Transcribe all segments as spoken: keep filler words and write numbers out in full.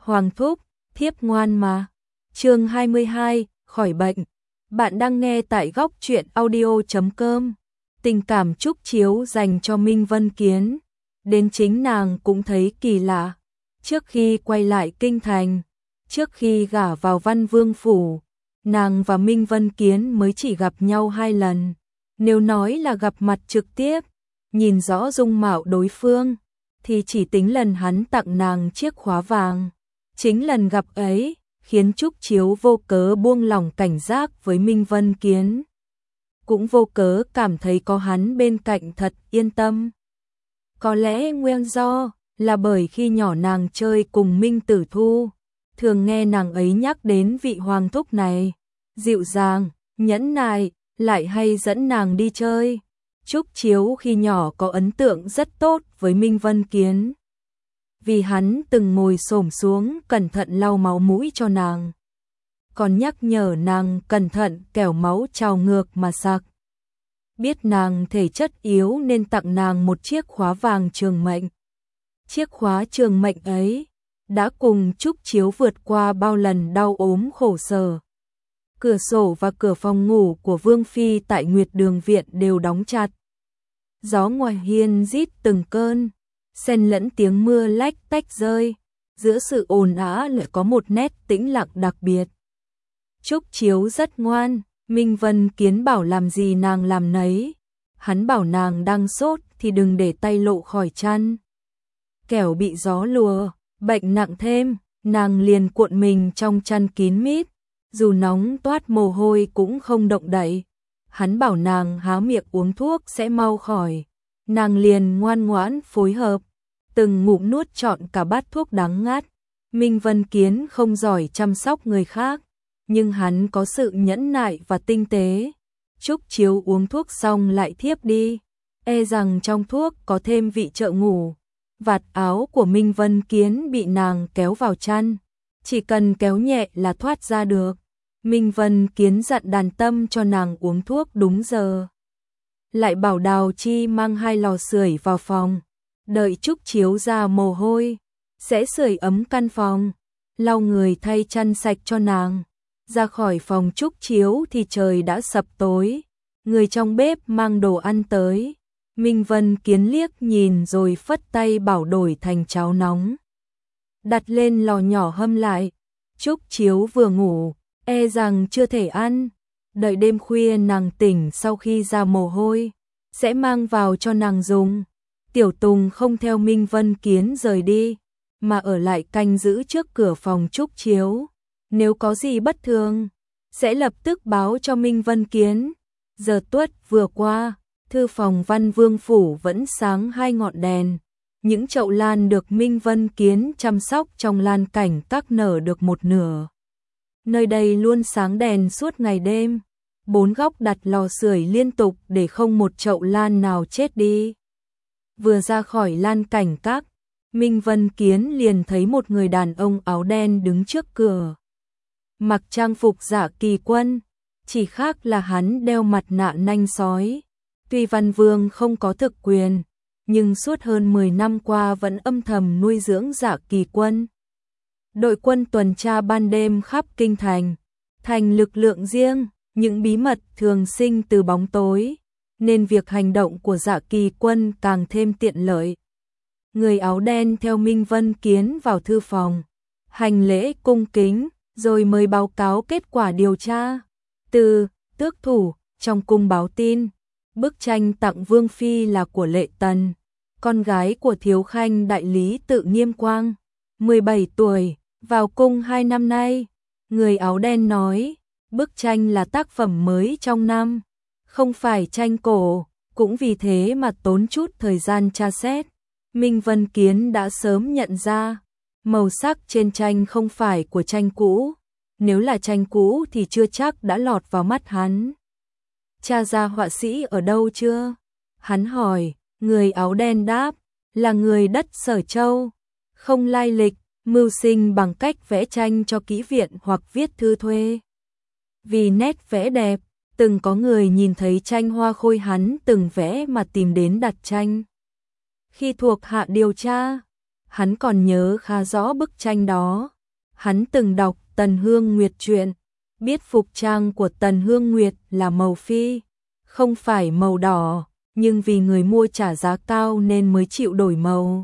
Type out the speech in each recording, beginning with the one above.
Hoàng thúc, thiếp ngoan mà. Chương hai mươi hai, khỏi bệnh. Bạn đang nghe tại góc truyện audio chấm com. Tình cảm Trúc Chiếu dành cho Minh Vân Kiến, đến chính nàng cũng thấy kỳ lạ. Trước khi quay lại kinh thành, trước khi gả vào Văn Vương phủ, nàng và Minh Vân Kiến mới chỉ gặp nhau hai lần. Nếu nói là gặp mặt trực tiếp, nhìn rõ dung mạo đối phương, thì chỉ tính lần hắn tặng nàng chiếc khóa vàng. Chính lần gặp ấy khiến Trúc Chiếu vô cớ buông lỏng cảnh giác với Minh Vân Kiến, cũng vô cớ cảm thấy có hắn bên cạnh thật yên tâm. Có lẽ nguyên do là bởi khi nhỏ nàng chơi cùng Minh Tử Thu, thường nghe nàng ấy nhắc đến vị hoàng thúc này, dịu dàng, nhẫn nại, lại hay dẫn nàng đi chơi. Trúc Chiếu khi nhỏ có ấn tượng rất tốt với Minh Vân Kiến, vì hắn từng ngồi xổm xuống cẩn thận lau máu mũi cho nàng, còn nhắc nhở nàng cẩn thận kẻo máu trào ngược mà sặc. Biết nàng thể chất yếu nên tặng nàng một chiếc khóa vàng trường mệnh. Chiếc khóa trường mệnh ấy đã cùng Trúc Chiếu vượt qua bao lần đau ốm khổ sở. Cửa sổ và cửa phòng ngủ của Vương Phi tại Nguyệt Đường Viện đều đóng chặt. Gió ngoài hiên rít từng cơn, xen lẫn tiếng mưa lách tách rơi, giữa sự ồn ào lại có một nét tĩnh lặng đặc biệt. Trúc Chiếu rất ngoan, Minh Vân Kiến bảo làm gì nàng làm nấy. Hắn bảo nàng đang sốt thì đừng để tay lộ khỏi chăn, kẻo bị gió lùa, bệnh nặng thêm. Nàng liền cuộn mình trong chăn kín mít, dù nóng toát mồ hôi cũng không động đậy. Hắn bảo nàng há miệng uống thuốc sẽ mau khỏi, nàng liền ngoan ngoãn phối hợp, từng ngụm nuốt trọn cả bát thuốc đắng ngắt. Minh Vân Kiến không giỏi chăm sóc người khác, nhưng hắn có sự nhẫn nại và tinh tế. Trúc Chiếu uống thuốc xong lại thiếp đi, e rằng trong thuốc có thêm vị trợ ngủ. Vạt áo của Minh Vân Kiến bị nàng kéo vào chăn, chỉ cần kéo nhẹ là thoát ra được. Minh Vân Kiến dặn Đàn Tâm cho nàng uống thuốc đúng giờ, lại bảo Đào Chi mang hai lò sưởi vào phòng, đợi Trúc Chiếu ra mồ hôi sẽ sưởi ấm căn phòng, lau người thay chăn sạch cho nàng. Ra khỏi phòng Trúc Chiếu thì trời đã sập tối, người trong bếp mang đồ ăn tới. Minh Vân Kiến liếc nhìn rồi phất tay bảo đổi thành cháo nóng, đặt lên lò nhỏ hâm lại. Trúc Chiếu vừa ngủ, e rằng chưa thể ăn, đợi đêm khuya nàng tỉnh sau khi ra mồ hôi, sẽ mang vào cho nàng dùng. Tiểu Tùng không theo Minh Vân Kiến rời đi, mà ở lại canh giữ trước cửa phòng Trúc Chiếu. Nếu có gì bất thường, sẽ lập tức báo cho Minh Vân Kiến. Giờ tuất vừa qua, thư phòng Văn Vương phủ vẫn sáng hai ngọn đèn. Những chậu lan được Minh Vân Kiến chăm sóc trong lan cảnh các nở được một nửa. Nơi đây luôn sáng đèn suốt ngày đêm. Bốn góc đặt lò sưởi liên tục để không một chậu lan nào chết đi. Vừa ra khỏi lan cảnh các, Minh Vân Kiến liền thấy một người đàn ông áo đen đứng trước cửa, mặc trang phục Dạ Kỳ Quân, chỉ khác là hắn đeo mặt nạ nanh sói. Tuy Văn Vương không có thực quyền, nhưng suốt hơn mười năm qua vẫn âm thầm nuôi dưỡng Dạ Kỳ Quân. Đội quân tuần tra ban đêm khắp kinh thành, thành lực lượng riêng, những bí mật thường sinh từ bóng tối, nên việc hành động của Dạ Kỳ Quân càng thêm tiện lợi. Người áo đen theo Minh Vân Kiến vào thư phòng, hành lễ cung kính, rồi mới báo cáo kết quả điều tra. Từ tước thủ trong cung báo tin, bức tranh tặng Vương Phi là của Lệ Tần, con gái của thiếu khanh đại lý Tự Nghiêm Quang, mười bảy tuổi, vào cung hai năm nay. Người áo đen nói, bức tranh là tác phẩm mới trong năm, không phải tranh cổ, cũng vì thế mà tốn chút thời gian tra xét. Minh Vân Kiến đã sớm nhận ra, màu sắc trên tranh không phải của tranh cũ, nếu là tranh cũ thì chưa chắc đã lọt vào mắt hắn. Tra ra họa sĩ ở đâu chưa? Hắn hỏi. Người áo đen đáp, là người đất Sở Châu, không lai lịch, mưu sinh bằng cách vẽ tranh cho kỹ viện hoặc viết thư thuê. Vì nét vẽ đẹp, từng có người nhìn thấy tranh hoa khôi hắn từng vẽ mà tìm đến đặt tranh. Khi thuộc hạ điều tra, hắn còn nhớ khá rõ bức tranh đó, Hắn từng đọc Tần Hương Nguyệt truyện, biết phục trang của Tần Hương Nguyệt là màu phi, không phải màu đỏ, nhưng vì người mua trả giá cao nên mới chịu đổi màu.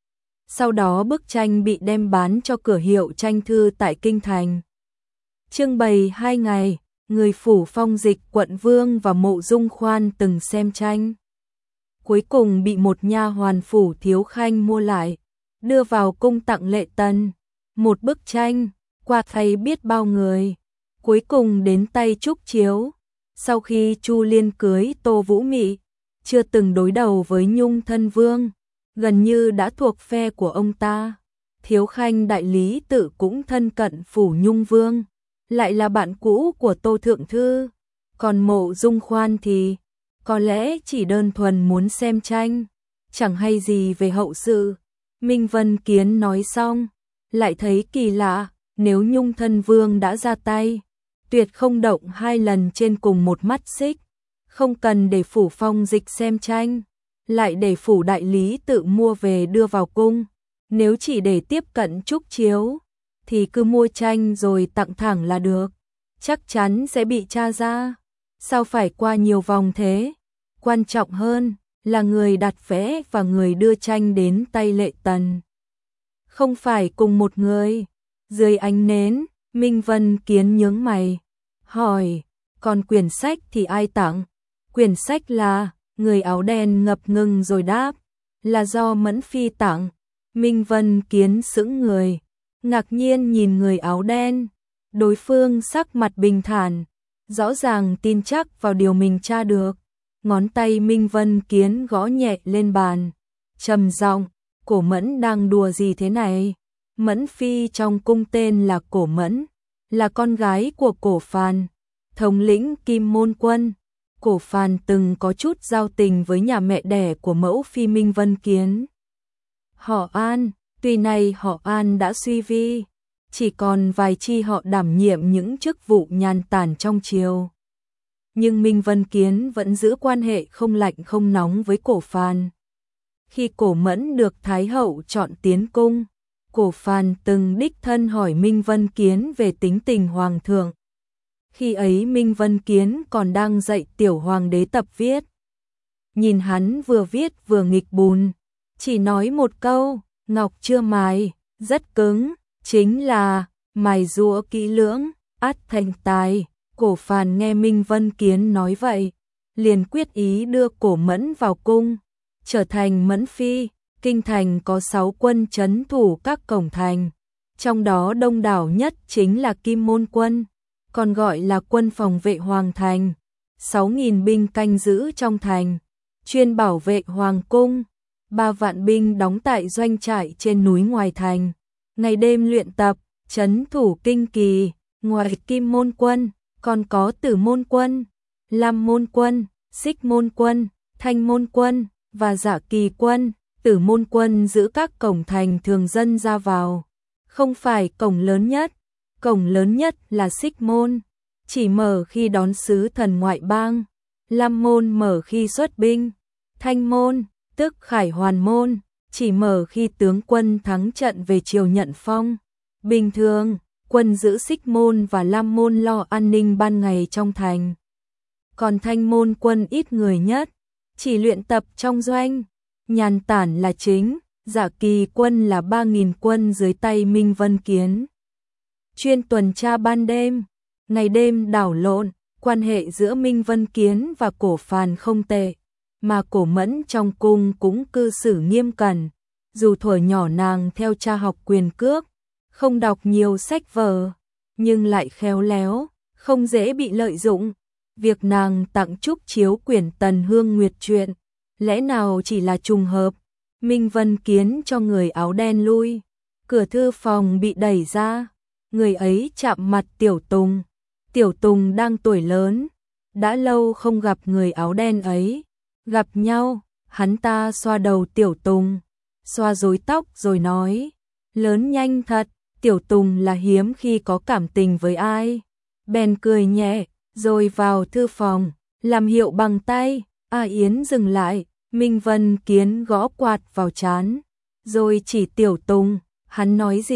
Sau đó bức tranh bị đem bán cho cửa hiệu tranh thư tại Kinh Thành. Trưng bày hai ngày, người phủ Phong Dịch quận Vương và Mộ Dung Khoan từng xem tranh. Cuối cùng bị một nha hoàn phủ Thiếu Khanh mua lại, đưa vào cung tặng Lệ Tần. Một bức tranh, qua tay biết bao người, cuối cùng đến tay Trúc Chiếu. Sau khi Chu Liên cưới Tô Vũ Mị, chưa từng đối đầu với Nhung Thân Vương, gần như đã thuộc phe của ông ta. Thiếu Khanh đại lý tự cũng thân cận phủ Nhung Vương, lại là bạn cũ của Tô Thượng Thư. Còn Mộ Dung Khoan thì có lẽ chỉ đơn thuần muốn xem tranh, chẳng hay gì về hậu sự. Minh Vân Kiến nói xong, lại thấy kỳ lạ, nếu Nhung Thân Vương đã ra tay, tuyệt không động hai lần trên cùng một mắt xích, không cần để phủ Phong Dịch xem tranh, lại để phủ đại lý tự mua về đưa vào cung. Nếu chỉ để tiếp cận Trúc Chiếu, thì cứ mua tranh rồi tặng thẳng là được, chắc chắn sẽ bị tra ra. Sao phải qua nhiều vòng thế? Quan trọng hơn là người đặt vé và người đưa tranh đến tay Lệ Tần không phải cùng một người. Dưới ánh nến, Minh Vân Kiến nhướng mày, hỏi, còn quyển sách thì ai tặng? Quyển sách là, người áo đen ngập ngừng rồi đáp, là do Mẫn Phi tặng. Minh Vân Kiến sững người, ngạc nhiên nhìn người áo đen. Đối phương sắc mặt bình thản, rõ ràng tin chắc vào điều mình tra được. Ngón tay Minh Vân Kiến gõ nhẹ lên bàn, trầm giọng, Cổ Mẫn đang đùa gì thế này? Mẫn Phi trong cung tên là Cổ Mẫn, là con gái của Cổ Phàn, thống lĩnh Kim Môn Quân. Cổ Phàn từng có chút giao tình với nhà mẹ đẻ của mẫu phi Minh Vân Kiến. Họ An, tuy nay họ An đã suy vi, chỉ còn vài chi họ đảm nhiệm những chức vụ nhàn tản trong triều. Nhưng Minh Vân Kiến vẫn giữ quan hệ không lạnh không nóng với Cổ Phàn. Khi Cổ Mẫn được Thái hậu chọn tiến cung, Cổ Phàn từng đích thân hỏi Minh Vân Kiến về tính tình hoàng thượng. Khi ấy Minh Vân Kiến còn đang dạy tiểu hoàng đế tập viết. Nhìn hắn vừa viết vừa nghịch bùn, chỉ nói một câu, ngọc chưa mài, rất cứng, chính là mài giũa kỹ lưỡng, ắt thành tài. Cổ Phàn nghe Minh Vân Kiến nói vậy, liền quyết ý đưa Cổ Mẫn vào cung, trở thành Mẫn Phi. Kinh thành có sáu quân trấn thủ các cổng thành, trong đó đông đảo nhất chính là Kim Môn Quân, còn gọi là quân phòng vệ hoàng thành, sáu nghìn binh canh giữ trong thành, chuyên bảo vệ hoàng cung, ba vạn binh đóng tại doanh trại trên núi ngoài thành, ngày đêm luyện tập, trấn thủ kinh kỳ. Ngoài Kim Môn Quân, còn có Tử Môn Quân, Lam Môn Quân, Xích Môn Quân, Thanh Môn Quân và Dạ Kỳ Quân. Tử Môn Quân giữ các cổng thành thường dân ra vào, không phải cổng lớn nhất. Cổng lớn nhất là Xích Môn, chỉ mở khi đón sứ thần ngoại bang. Lam Môn mở khi xuất binh. Thanh Môn, tức Khải Hoàn Môn, chỉ mở khi tướng quân thắng trận về triều nhận phong. Bình thường, quân giữ Xích Môn và Lam Môn lo an ninh ban ngày trong thành. Còn Thanh Môn Quân ít người nhất, chỉ luyện tập trong doanh, nhàn tản là chính. Dạ Kỳ Quân là ba nghìn quân dưới tay Minh Vân Kiến, chuyên tuần tra ban đêm, ngày đêm đảo lộn. Quan hệ giữa Minh Vân Kiến và Cổ Phàn không tệ, mà Cổ Mẫn trong cung cũng cư xử nghiêm cẩn. Dù thuở nhỏ nàng theo cha học quyền cước, không đọc nhiều sách vở, nhưng lại khéo léo, không dễ bị lợi dụng. Việc nàng tặng Trúc Chiếu quyển Tần Hương Nguyệt truyện, lẽ nào chỉ là trùng hợp? Minh Vân Kiến cho người áo đen lui, cửa thư phòng bị đẩy ra, người ấy chạm mặt Tiểu Tùng. Tiểu Tùng đang tuổi lớn, đã lâu không gặp người áo đen ấy. Gặp nhau, hắn ta xoa đầu Tiểu Tùng, xoa rối tóc rồi nói, lớn nhanh thật. Tiểu Tùng là hiếm khi có cảm tình với ai, bèn cười nhẹ, rồi vào thư phòng, làm hiệu bằng tay. A Yến dừng lại, Minh Vân Kiến gõ quạt vào trán, rồi chỉ Tiểu Tùng, hắn nói gì?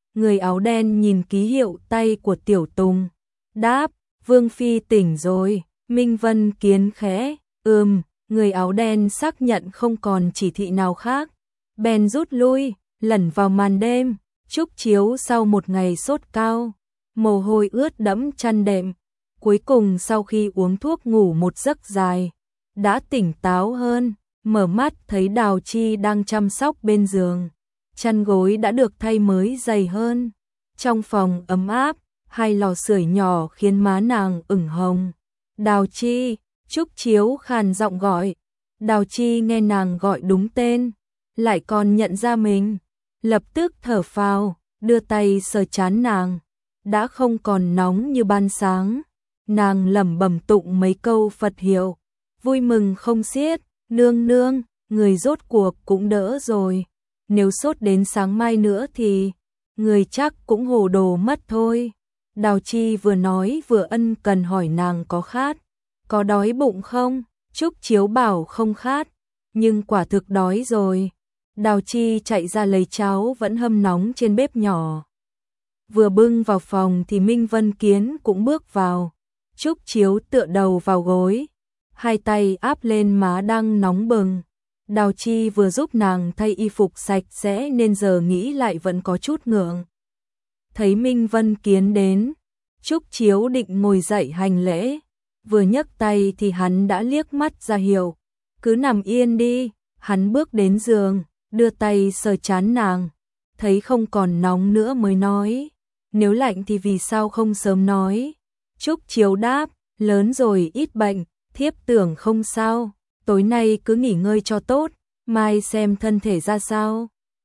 Người áo đen nhìn ký hiệu tay của Tiểu Tùng, đáp, Vương Phi tỉnh rồi. Minh Vân Kiến khẽ, ừm, người áo đen xác nhận không còn chỉ thị nào khác. Bèn rút lui, lẩn vào màn đêm, Trúc Chiếu sau một ngày sốt cao, mồ hôi ướt đẫm chăn đệm. Cuối cùng sau khi uống thuốc ngủ một giấc dài, đã tỉnh táo hơn, mở mắt thấy Đào Chi đang chăm sóc bên giường. Chăn gối đã được thay mới dày hơn. Trong phòng ấm áp, hai lò sưởi nhỏ khiến má nàng ửng hồng. Đào Chi, Trúc Chiếu khàn giọng gọi. Đào Chi nghe nàng gọi đúng tên, lại còn nhận ra mình, lập tức thở phào, đưa tay sờ trán nàng, đã không còn nóng như ban sáng. Nàng lẩm bẩm tụng mấy câu Phật hiệu, vui mừng không xiết, nương nương, người rốt cuộc cũng đỡ rồi, nếu sốt đến sáng mai nữa thì người chắc cũng hồ đồ mất thôi. Đào Chi vừa nói vừa ân cần hỏi nàng có khát, có đói bụng không? Trúc Chiếu bảo không khát, nhưng quả thực đói rồi. Đào Chi chạy ra lấy cháo vẫn hâm nóng trên bếp nhỏ. Vừa bưng vào phòng thì Minh Vân Kiến cũng bước vào. Trúc Chiếu tựa đầu vào gối, hai tay áp lên má đang nóng bừng. Đào Chi vừa giúp nàng thay y phục sạch sẽ nên giờ nghĩ lại vẫn có chút ngượng. Thấy Minh Vân Kiến đến, Trúc Chiếu định ngồi dậy hành lễ, vừa nhấc tay thì hắn đã liếc mắt ra hiệu, cứ nằm yên đi. Hắn bước đến giường, đưa tay sờ trán nàng, thấy không còn nóng nữa mới nói, nếu lạnh thì vì sao không sớm nói. Trúc Chiếu đáp, lớn rồi ít bệnh, thiếp tưởng không sao, tối nay cứ nghỉ ngơi cho tốt, mai xem thân thể ra sao.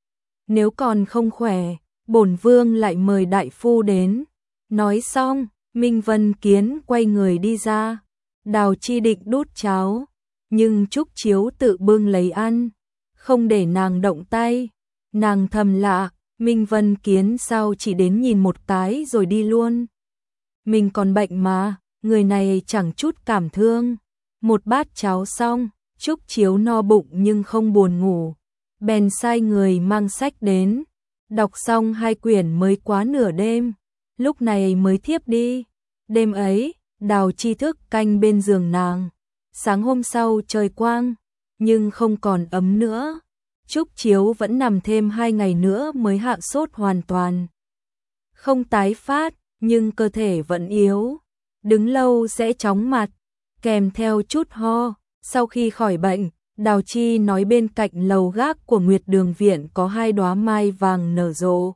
Nếu còn không khỏe, bổn vương lại mời đại phu đến. Nói xong, Minh Vân Kiến quay người đi ra. Đào Chi định đút cháo, nhưng Trúc Chiếu tự bưng lấy ăn, không để nàng động tay. Nàng thầm lạ, Minh Vân Kiến sao chỉ đến nhìn một cái rồi đi luôn. Mình còn bệnh mà, người này chẳng chút cảm thương. Một bát cháo xong, Trúc Chiếu no bụng nhưng không buồn ngủ, bèn sai người mang sách đến. Đọc xong hai quyển mới quá nửa đêm, lúc này mới thiếp đi. Đêm ấy, Đào Chi thức canh bên giường nàng. Sáng hôm sau trời quang, nhưng không còn ấm nữa. Trúc Chiếu vẫn nằm thêm hai ngày nữa mới hạ sốt hoàn toàn. Không tái phát, nhưng cơ thể vẫn yếu. Đứng lâu sẽ chóng mặt, kèm theo chút ho. Sau khi khỏi bệnh, Đào Chi nói bên cạnh lầu gác của Nguyệt Đường Viện có hai đóa mai vàng nở rộ.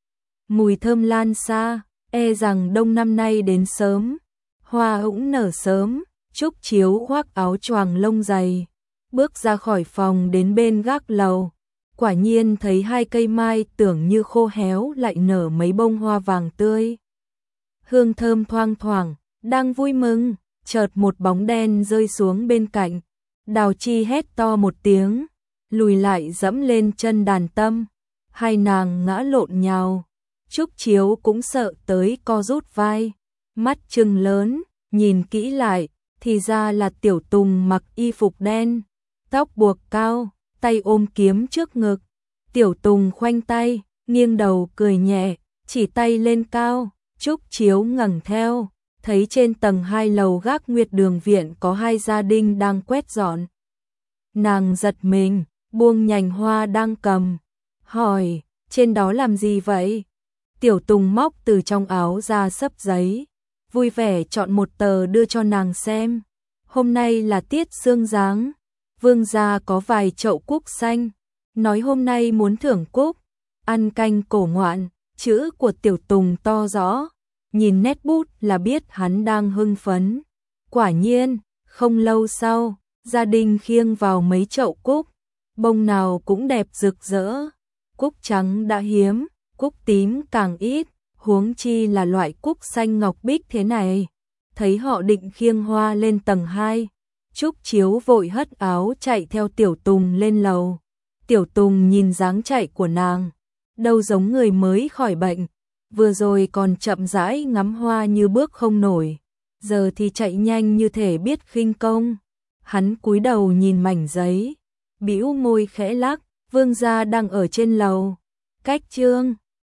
Mùi thơm lan xa, e rằng đông năm nay đến sớm. Hoa cũng nở sớm. Trúc Chiếu khoác áo choàng lông dày, bước ra khỏi phòng đến bên gác lầu. Quả nhiên thấy hai cây mai tưởng như khô héo lại nở mấy bông hoa vàng tươi. Hương thơm thoang thoảng, đang vui mừng, chợt một bóng đen rơi xuống bên cạnh. Đào Chi hét to một tiếng, lùi lại dẫm lên chân đàn tâm. Hai nàng ngã lộn nhào. Trúc Chiếu cũng sợ tới co rút vai, mắt trừng lớn, nhìn kỹ lại, thì ra là Tiểu Tùng mặc y phục đen, tóc buộc cao, tay ôm kiếm trước ngực. Tiểu Tùng khoanh tay, nghiêng đầu cười nhẹ, chỉ tay lên cao. Trúc Chiếu ngẩng theo, thấy trên tầng hai lầu gác Nguyệt Đường Viện có hai gia đình đang quét dọn. Nàng giật mình, buông nhành hoa đang cầm, hỏi, trên đó làm gì vậy? Tiểu Tùng móc từ trong áo ra xấp giấy, vui vẻ chọn một tờ đưa cho nàng xem. Hôm nay là tiết sương giáng, vương gia có vài chậu cúc xanh, nói hôm nay muốn thưởng cúc, ăn canh cổ ngoạn. Chữ của Tiểu Tùng to rõ, nhìn nét bút là biết hắn đang hưng phấn. Quả nhiên, không lâu sau, gia đình khiêng vào mấy chậu cúc, bông nào cũng đẹp rực rỡ. Cúc trắng đã hiếm, cúc tím càng ít, huống chi là loại cúc xanh ngọc bích thế này. Thấy họ định khiêng hoa lên tầng hai, Trúc Chiếu vội hất áo chạy theo Tiểu Tùng lên lầu. Tiểu Tùng nhìn dáng chạy của nàng, đâu giống người mới khỏi bệnh, vừa rồi còn chậm rãi ngắm hoa như bước không nổi, giờ thì chạy nhanh như thể biết khinh công. Hắn cúi đầu nhìn mảnh giấy, bĩu môi khẽ lắc, vương gia đang ở trên lầu. Cách chương